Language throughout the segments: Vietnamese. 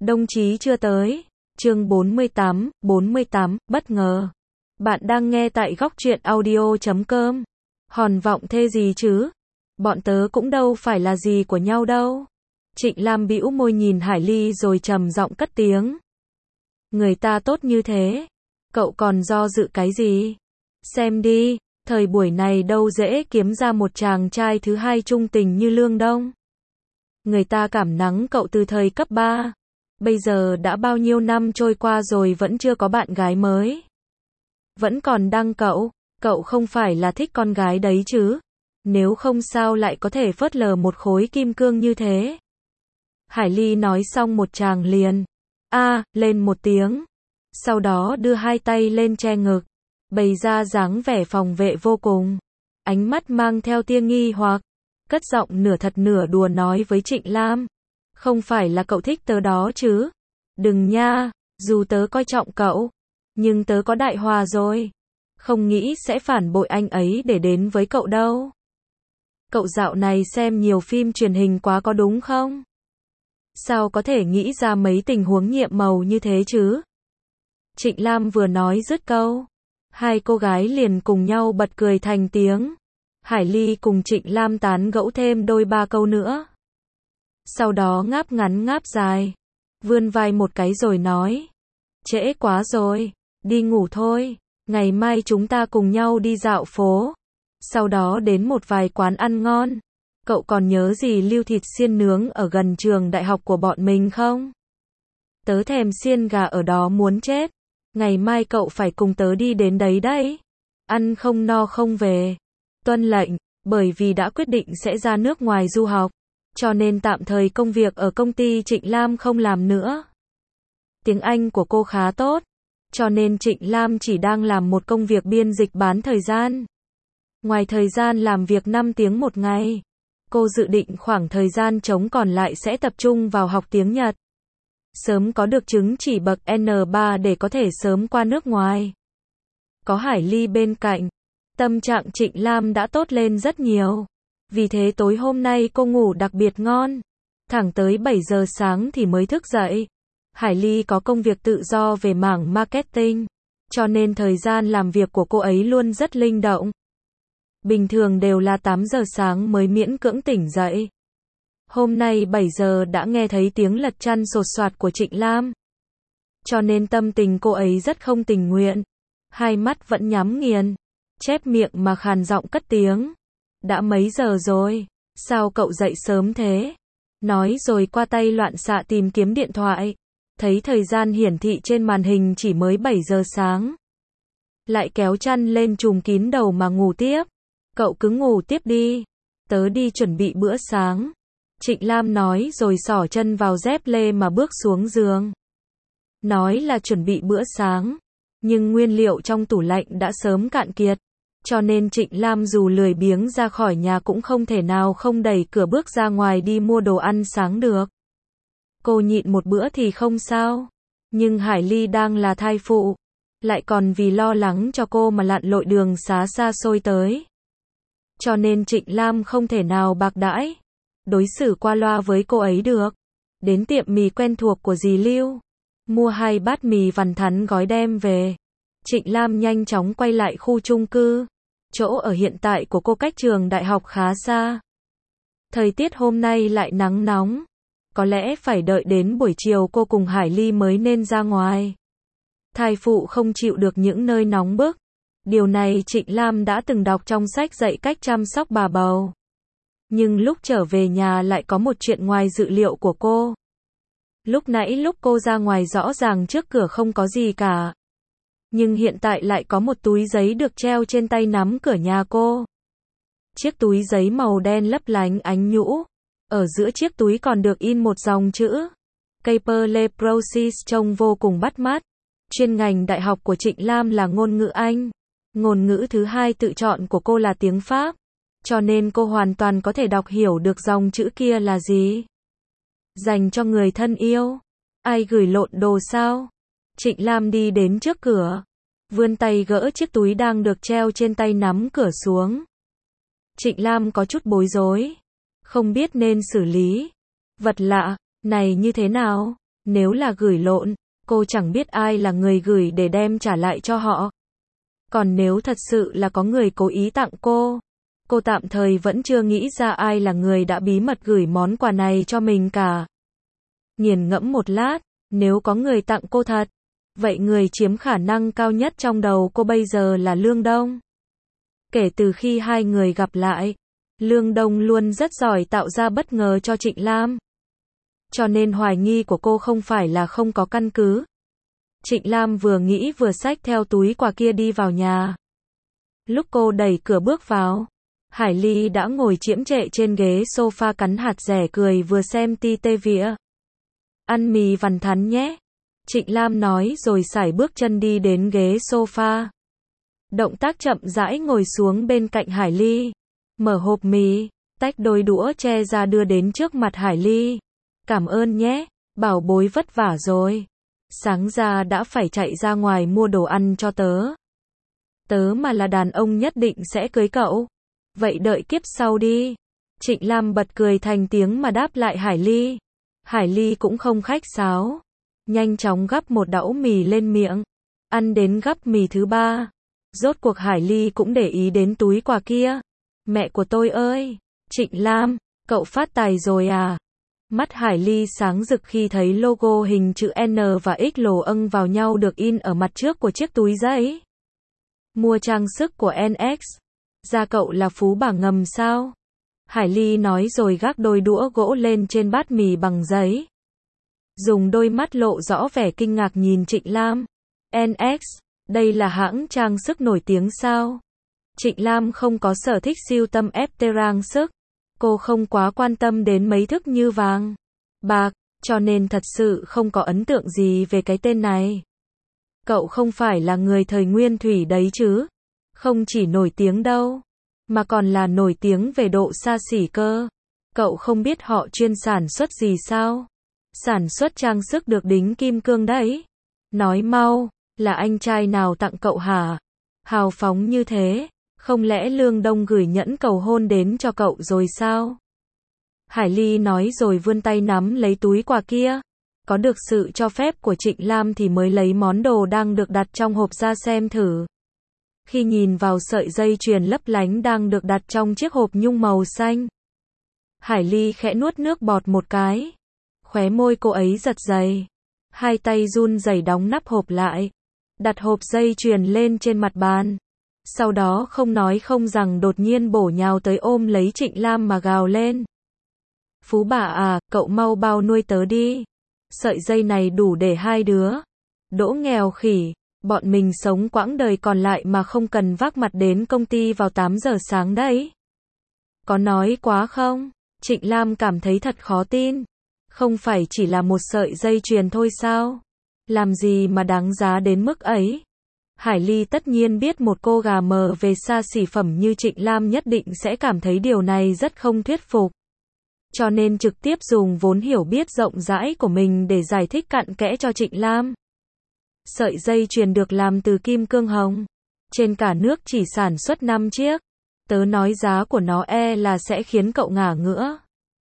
Đồng chí chưa tới. Chương 48, bất ngờ. Bạn đang nghe tại góc truyện audio.com. Hòn vọng thê gì chứ? Bọn tớ cũng đâu phải là gì của nhau đâu. Trịnh Lam bĩu môi nhìn Hải Ly rồi trầm giọng cất tiếng. Người ta tốt như thế, cậu còn do dự cái gì? Xem đi, thời buổi này đâu dễ kiếm ra một chàng trai thứ hai trung tình như Lương Đông. Người ta cảm nắng cậu từ thời cấp 3. Bây giờ đã bao nhiêu năm trôi qua rồi vẫn chưa có bạn gái mới. Vẫn còn đăng cậu không phải là thích con gái đấy chứ? Nếu không sao lại có thể phớt lờ một khối kim cương như thế? Hải Ly nói xong một tràng liền. Lên một tiếng. Sau đó đưa hai tay lên che ngực. Bày ra dáng vẻ phòng vệ vô cùng. Ánh mắt mang theo tia nghi hoặc. Cất giọng nửa thật nửa đùa nói với Trịnh Lam. Không phải là cậu thích tớ đó chứ? Đừng nha, dù tớ coi trọng cậu. Nhưng tớ có Đại Hòa rồi. Không nghĩ sẽ phản bội anh ấy để đến với cậu đâu. Cậu dạo này xem nhiều phim truyền hình quá có đúng không? Sao có thể nghĩ ra mấy tình huống nhiệm màu như thế chứ? Trịnh Lam vừa nói dứt câu. Hai cô gái liền cùng nhau bật cười thành tiếng. Hải Ly cùng Trịnh Lam tán gẫu thêm đôi ba câu nữa. Sau đó ngáp ngắn ngáp dài. Vươn vai một cái rồi nói. Trễ quá rồi, đi ngủ thôi. Ngày mai chúng ta cùng nhau đi dạo phố. Sau đó đến một vài quán ăn ngon. Cậu còn nhớ gì lưu thịt xiên nướng ở gần trường đại học của bọn mình không? Tớ thèm xiên gà ở đó muốn chết. Ngày mai cậu phải cùng tớ đi đến đấy đấy. Ăn không no không về. Tuân lệnh, bởi vì đã quyết định sẽ ra nước ngoài du học. Cho nên tạm thời công việc ở công ty Trịnh Lam không làm nữa. Tiếng Anh của cô khá tốt. Cho nên Trịnh Lam chỉ đang làm một công việc biên dịch bán thời gian. Ngoài thời gian làm việc 5 tiếng một ngày. Cô dự định khoảng thời gian trống còn lại sẽ tập trung vào học tiếng Nhật. Sớm có được chứng chỉ bậc N3 để có thể sớm qua nước ngoài. Có Hải Ly bên cạnh. Tâm trạng Trịnh Lam đã tốt lên rất nhiều. Vì thế tối hôm nay cô ngủ đặc biệt ngon. Thẳng tới 7 giờ sáng thì mới thức dậy. Hải Ly có công việc tự do về mảng marketing. Cho nên thời gian làm việc của cô ấy luôn rất linh động. Bình thường đều là 8 giờ sáng mới miễn cưỡng tỉnh dậy. Hôm nay 7 giờ đã nghe thấy tiếng lật chăn sột soạt của Trịnh Lam. Cho nên tâm tình cô ấy rất không tình nguyện. Hai mắt vẫn nhắm nghiền. Chép miệng mà khàn giọng cất tiếng. Đã mấy giờ rồi? Sao cậu dậy sớm thế? Nói rồi qua tay loạn xạ tìm kiếm điện thoại. Thấy thời gian hiển thị trên màn hình chỉ mới 7 giờ sáng. Lại kéo chăn lên trùm kín đầu mà ngủ tiếp. Cậu cứ ngủ tiếp đi. Tớ đi chuẩn bị bữa sáng. Trịnh Lam nói rồi xỏ chân vào dép lê mà bước xuống giường. Nói là chuẩn bị bữa sáng. Nhưng nguyên liệu trong tủ lạnh đã sớm cạn kiệt. Cho nên Trịnh Lam dù lười biếng ra khỏi nhà cũng không thể nào không đẩy cửa bước ra ngoài đi mua đồ ăn sáng được. Cô nhịn một bữa thì không sao. Nhưng Hải Ly đang là thai phụ. Lại còn vì lo lắng cho cô mà lặn lội đường xá xa xôi tới. Cho nên Trịnh Lam không thể nào bạc đãi. Đối xử qua loa với cô ấy được. Đến tiệm mì quen thuộc của dì Lưu. Mua 2 bát mì vằn thắn gói đem về. Trịnh Lam nhanh chóng quay lại khu chung cư. Chỗ ở hiện tại của cô cách trường đại học khá xa. Thời tiết hôm nay lại nắng nóng. Có lẽ phải đợi đến buổi chiều cô cùng Hải Ly mới nên ra ngoài. Thai phụ không chịu được những nơi nóng bức. Điều này Trịnh Lam đã từng đọc trong sách dạy cách chăm sóc bà bầu. Nhưng lúc trở về nhà lại có một chuyện ngoài dự liệu của cô. Lúc nãy lúc cô ra ngoài rõ ràng trước cửa không có gì cả. Nhưng hiện tại lại có một túi giấy được treo trên tay nắm cửa nhà cô. Chiếc túi giấy màu đen lấp lánh ánh nhũ. Ở giữa chiếc túi còn được in một dòng chữ. Caper Le Procis trông vô cùng bắt mắt. Chuyên ngành đại học của Trịnh Lam là ngôn ngữ Anh. Ngôn ngữ thứ hai tự chọn của cô là tiếng Pháp. Cho nên cô hoàn toàn có thể đọc hiểu được dòng chữ kia là gì. Dành cho người thân yêu. Ai gửi lộn đồ sao? Trịnh Lam đi đến trước cửa. Vươn tay gỡ chiếc túi đang được treo trên tay nắm cửa xuống. Trịnh Lam có chút bối rối. Không biết nên xử lý vật lạ này như thế nào. Nếu là gửi lộn, cô chẳng biết ai là người gửi để đem trả lại cho họ. Còn nếu thật sự là có người cố ý tặng cô tạm thời vẫn chưa nghĩ ra ai là người đã bí mật gửi món quà này cho mình cả. Nghiền ngẫm một lát, nếu có người tặng cô thật, vậy người chiếm khả năng cao nhất trong đầu cô bây giờ là Lương Đông. Kể từ khi hai người gặp lại, Lương Đông luôn rất giỏi tạo ra bất ngờ cho Trịnh Lam. Cho nên hoài nghi của cô không phải là không có căn cứ. Trịnh Lam vừa nghĩ vừa xách theo túi quà kia đi vào nhà. Lúc cô đẩy cửa bước vào, Hải Ly đã ngồi chiễm trệ trên ghế sofa cắn hạt dẻ cười vừa xem ti vỉa. Ăn mì vằn thắn nhé. Trịnh Lam nói rồi sải bước chân đi đến ghế sofa. Động tác chậm rãi ngồi xuống bên cạnh Hải Ly. Mở hộp mì, tách đôi đũa che ra đưa đến trước mặt Hải Ly. Cảm ơn nhé, bảo bối vất vả rồi. Sáng ra đã phải chạy ra ngoài mua đồ ăn cho tớ. Tớ mà là đàn ông nhất định sẽ cưới cậu. Vậy đợi kiếp sau đi. Trịnh Lam bật cười thành tiếng mà đáp lại Hải Ly. Hải Ly cũng không khách sáo. Nhanh chóng gắp một đũa mì lên miệng. Ăn đến gắp mì thứ 3. Rốt cuộc Hải Ly cũng để ý đến túi quà kia. Mẹ của tôi ơi! Trịnh Lam, cậu phát tài rồi à? Mắt Hải Ly sáng rực khi thấy logo hình chữ N và X lồ âng vào nhau được in ở mặt trước của chiếc túi giấy. Mua trang sức của NX. Ra cậu là phú bà ngầm sao? Hải Ly nói rồi gác đôi đũa gỗ lên trên bát mì bằng giấy. Dùng đôi mắt lộ rõ vẻ kinh ngạc nhìn Trịnh Lam. NX, đây là hãng trang sức nổi tiếng sao? Trịnh Lam không có sở thích sưu tầm trang sức. Cô không quá quan tâm đến mấy thức như vàng, bạc, cho nên thật sự không có ấn tượng gì về cái tên này. Cậu không phải là người thời nguyên thủy đấy chứ? Không chỉ nổi tiếng đâu, mà còn là nổi tiếng về độ xa xỉ cơ. Cậu không biết họ chuyên sản xuất gì sao? Sản xuất trang sức được đính kim cương đấy. Nói mau, là anh trai nào tặng cậu hả? Hào phóng như thế. Không lẽ Lương Đông gửi nhẫn cầu hôn đến cho cậu rồi sao? Hải Ly nói rồi vươn tay nắm lấy túi quà kia. Có được sự cho phép của Trịnh Lam thì mới lấy món đồ đang được đặt trong hộp ra xem thử. Khi nhìn vào sợi dây chuyền lấp lánh đang được đặt trong chiếc hộp nhung màu xanh, Hải Ly khẽ nuốt nước bọt một cái. Khóe môi cô ấy giật giật. Hai tay run rẩy đóng nắp hộp lại. Đặt hộp dây chuyền lên trên mặt bàn. Sau đó không nói không rằng đột nhiên bổ nhào tới ôm lấy Trịnh Lam mà gào lên. Phú bà à, cậu mau bao nuôi tớ đi. Sợi dây này đủ để hai đứa. Đỗ nghèo khỉ, bọn mình sống quãng đời còn lại mà không cần vác mặt đến công ty vào 8 giờ sáng đấy. Có nói quá không? Trịnh Lam cảm thấy thật khó tin. Không phải chỉ là một sợi dây chuyền thôi sao? Làm gì mà đáng giá đến mức ấy? Hải Ly tất nhiên biết một cô gà mờ về xa xỉ phẩm như Trịnh Lam nhất định sẽ cảm thấy điều này rất không thuyết phục. Cho nên trực tiếp dùng vốn hiểu biết rộng rãi của mình để giải thích cặn kẽ cho Trịnh Lam. Sợi dây chuyền được làm từ kim cương hồng. Trên cả nước chỉ sản xuất 5 chiếc. Tớ nói giá của nó là sẽ khiến cậu ngả ngửa.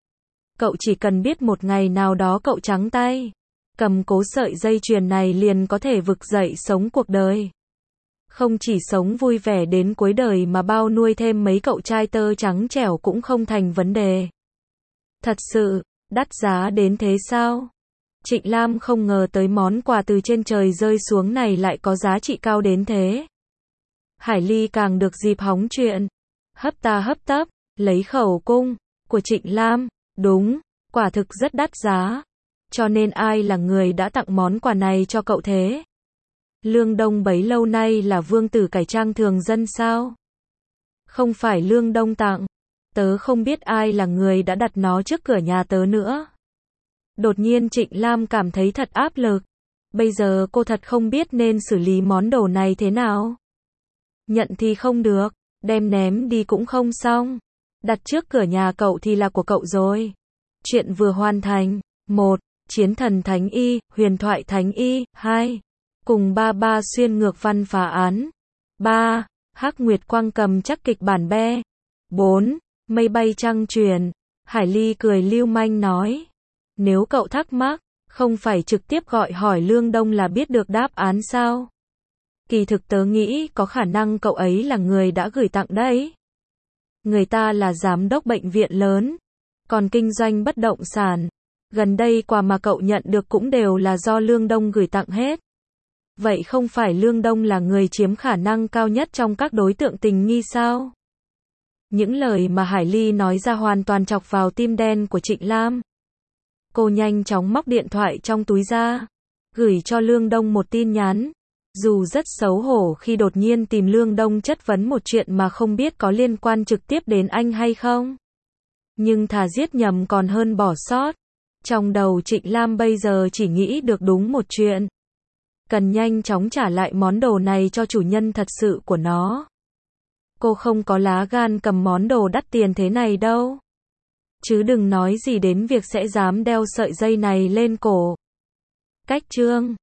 Cậu chỉ cần biết một ngày nào đó cậu trắng tay, cầm cố sợi dây chuyền này liền có thể vực dậy sống cuộc đời. Không chỉ sống vui vẻ đến cuối đời mà bao nuôi thêm mấy cậu trai tơ trắng trẻo cũng không thành vấn đề. Thật sự, đắt giá đến thế sao? Trịnh Lam không ngờ tới món quà từ trên trời rơi xuống này lại có giá trị cao đến thế. Hải Ly càng được dịp hóng chuyện. Hấp ta hấp tấp, lấy khẩu cung của Trịnh Lam. Đúng, quả thực rất đắt giá. Cho nên ai là người đã tặng món quà này cho cậu thế? Lương Đông bấy lâu nay là vương tử cải trang thường dân sao? Không phải Lương Đông tặng. Tớ không biết ai là người đã đặt nó trước cửa nhà tớ nữa. Đột nhiên Trịnh Lam cảm thấy thật áp lực. Bây giờ cô thật không biết nên xử lý món đồ này thế nào. Nhận thì không được, đem ném đi cũng không xong. Đặt trước cửa nhà cậu thì là của cậu rồi. Chuyện vừa hoàn thành. 1. Chiến thần Thánh Y, huyền thoại Thánh Y. 2. Cùng ba xuyên ngược văn phá án. 3. Hắc Nguyệt Quang cầm chắc kịch bản be. 4. Mây bay trăng truyền. Hải Ly cười lưu manh nói. Nếu cậu thắc mắc, Không phải trực tiếp gọi hỏi Lương Đông là biết được đáp án sao? Kỳ thực tớ nghĩ có khả năng cậu ấy là người đã gửi tặng đấy. Người ta là giám đốc bệnh viện lớn, còn kinh doanh bất động sản. Gần đây quà mà cậu nhận được cũng đều là do Lương Đông gửi tặng hết. Vậy không phải Lương Đông là người chiếm khả năng cao nhất trong các đối tượng tình nghi sao? Những lời mà Hải Ly nói ra hoàn toàn chọc vào tim đen của Trịnh Lam. Cô nhanh chóng móc điện thoại trong túi ra, gửi cho Lương Đông một tin nhắn. Dù rất xấu hổ khi đột nhiên tìm Lương Đông chất vấn một chuyện mà không biết có liên quan trực tiếp đến anh hay không. Nhưng thà giết nhầm còn hơn bỏ sót. Trong đầu Trịnh Lam bây giờ chỉ nghĩ được đúng một chuyện. Cần nhanh chóng trả lại món đồ này cho chủ nhân thật sự của nó. Cô không có lá gan cầm món đồ đắt tiền thế này đâu. Chứ đừng nói gì đến việc sẽ dám đeo sợi dây này lên cổ. Cách chương